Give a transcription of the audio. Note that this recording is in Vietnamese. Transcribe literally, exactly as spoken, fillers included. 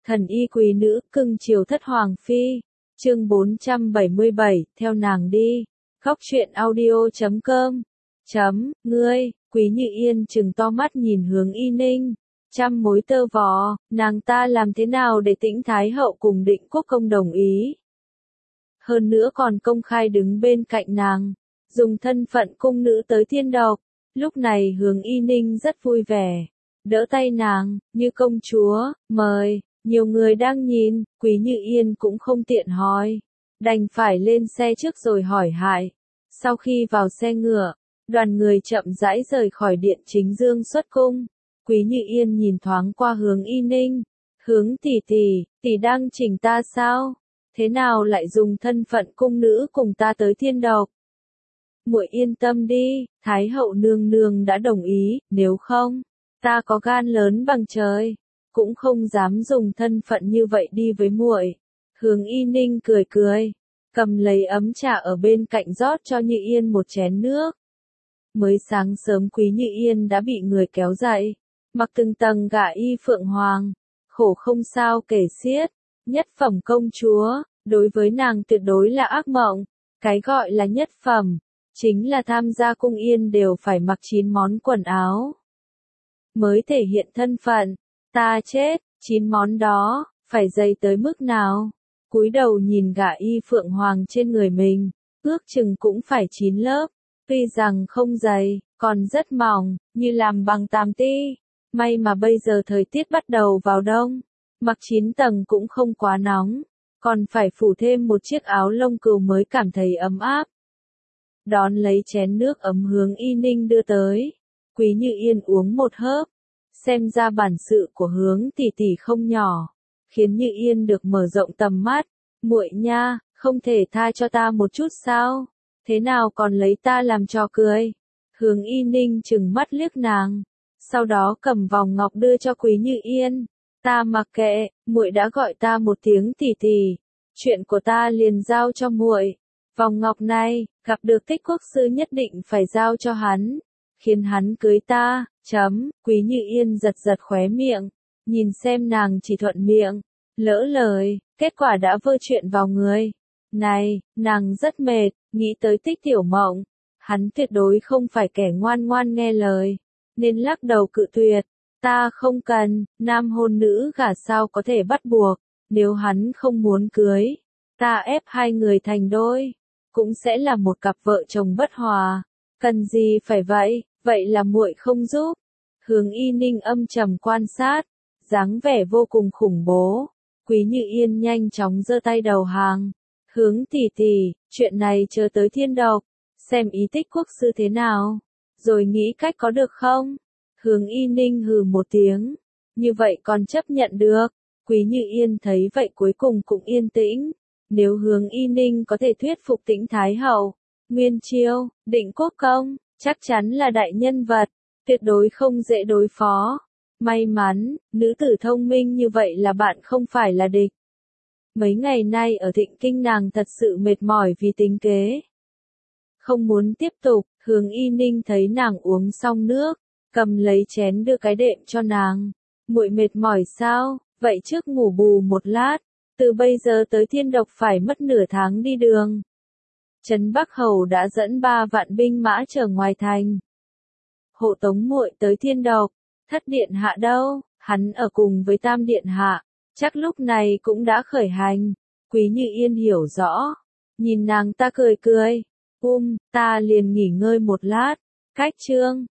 Thần y quý nữ, cưng chiều thất hoàng phi. Chương bốn trăm bảy mươi bảy, theo nàng đi. Góc truyện audio chấm com. Chấm, ngươi, Quý Như Yên trừng to mắt nhìn hướng Y Ninh. Trăm mối tơ vò, nàng ta làm thế nào để Tĩnh Thái Hậu cùng Định Quốc Công đồng ý? Hơn nữa còn công khai đứng bên cạnh nàng, dùng thân phận cung nữ tới thiên độc. Lúc này hướng Y Ninh rất vui vẻ, đỡ tay nàng, như công chúa, mời. Nhiều người đang nhìn, Quý Như Yên cũng không tiện hỏi, đành phải lên xe trước rồi hỏi hại. Sau khi vào xe ngựa, đoàn người chậm rãi rời khỏi điện chính dương xuất cung. Quý Như Yên nhìn thoáng qua hướng Y Ninh, hướng tỷ tỷ, tỷ đang chỉnh ta sao? Thế nào lại dùng thân phận cung nữ cùng ta tới thiên độc? Muội yên tâm đi, Thái hậu nương nương đã đồng ý, nếu không, ta có gan lớn bằng trời, cũng không dám dùng thân phận như vậy đi với muội. Hướng Y Ninh cười cười, cầm lấy ấm trà ở bên cạnh rót cho Như Yên một chén nước. Mới sáng sớm Quý Như Yên đã bị người kéo dậy, mặc từng tầng gả y phượng hoàng, khổ không sao kể xiết, nhất phẩm công chúa, đối với nàng tuyệt đối là ác mộng. Cái gọi là nhất phẩm, chính là tham gia cung yên đều phải mặc chín món quần áo, mới thể hiện thân phận. Ta chết, chín món đó, phải dày tới mức nào? Cúi đầu nhìn gả y phượng hoàng trên người mình, ước chừng cũng phải chín lớp, tuy rằng không dày, còn rất mỏng, như làm bằng tam ti. May mà bây giờ thời tiết bắt đầu vào đông, mặc chín tầng cũng không quá nóng, còn phải phủ thêm một chiếc áo lông cừu mới cảm thấy ấm áp. Đón lấy chén nước ấm hướng Y Ninh đưa tới, Quý Như Yên uống một hớp. Xem ra bản sự của hướng tỷ tỷ không nhỏ, khiến Như Yên được mở rộng tầm mắt. Muội nha, không thể tha cho ta một chút sao? Thế nào còn lấy ta làm trò cười? Hướng Y Ninh trừng mắt liếc nàng, sau đó cầm vòng ngọc đưa cho Quý Như Yên. Ta mặc kệ, muội đã gọi ta một tiếng tỷ tỷ, chuyện của ta liền giao cho muội. Vòng ngọc này, gặp được Tích Quốc sư nhất định phải giao cho hắn, khiến hắn cưới ta. Chấm, Quý Như Yên giật giật khóe miệng, nhìn xem nàng chỉ thuận miệng, lỡ lời, kết quả đã vơ chuyện vào người. Này, nàng rất mệt, nghĩ tới Tích Tiểu Mộng, hắn tuyệt đối không phải kẻ ngoan ngoan nghe lời, nên lắc đầu cự tuyệt. Ta không cần, nam hôn nữ gả sao có thể bắt buộc, nếu hắn không muốn cưới, ta ép hai người thành đôi, cũng sẽ là một cặp vợ chồng bất hòa, cần gì phải vậy? Vậy là muội không giúp. Hướng Y Ninh âm trầm quan sát, dáng vẻ vô cùng khủng bố. Quý Như Yên nhanh chóng giơ tay đầu hàng. Hướng tỷ tỷ, chuyện này chờ tới thiên độc, xem ý Tích Quốc sư thế nào, rồi nghĩ cách có được không? Hướng Y Ninh hừ một tiếng, như vậy còn chấp nhận được. Quý Như Yên thấy vậy cuối cùng cũng yên tĩnh. Nếu Hướng Y Ninh có thể thuyết phục Tĩnh Thái Hậu, Nguyên Chiêu, Định Quốc Công, chắc chắn là đại nhân vật, tuyệt đối không dễ đối phó. May mắn, nữ tử thông minh như vậy là bạn không phải là địch. Mấy ngày nay ở Thịnh Kinh nàng thật sự mệt mỏi vì tính kế. Không muốn tiếp tục, Hướng Y Ninh thấy nàng uống xong nước, cầm lấy chén đưa cái đệm cho nàng. Muội mệt mỏi sao? Vậy trước ngủ bù một lát, từ bây giờ tới thiên độc phải mất nửa tháng đi đường. Trấn Bắc Hầu đã dẫn ba vạn binh mã chờ ngoài thành, hộ tống muội tới thiên độc. Thất điện hạ đâu? Hắn ở cùng với tam điện hạ, chắc lúc này cũng đã khởi hành. Quý Như Yên hiểu rõ, nhìn nàng ta cười cười, um, ta liền nghỉ ngơi một lát. Cách chương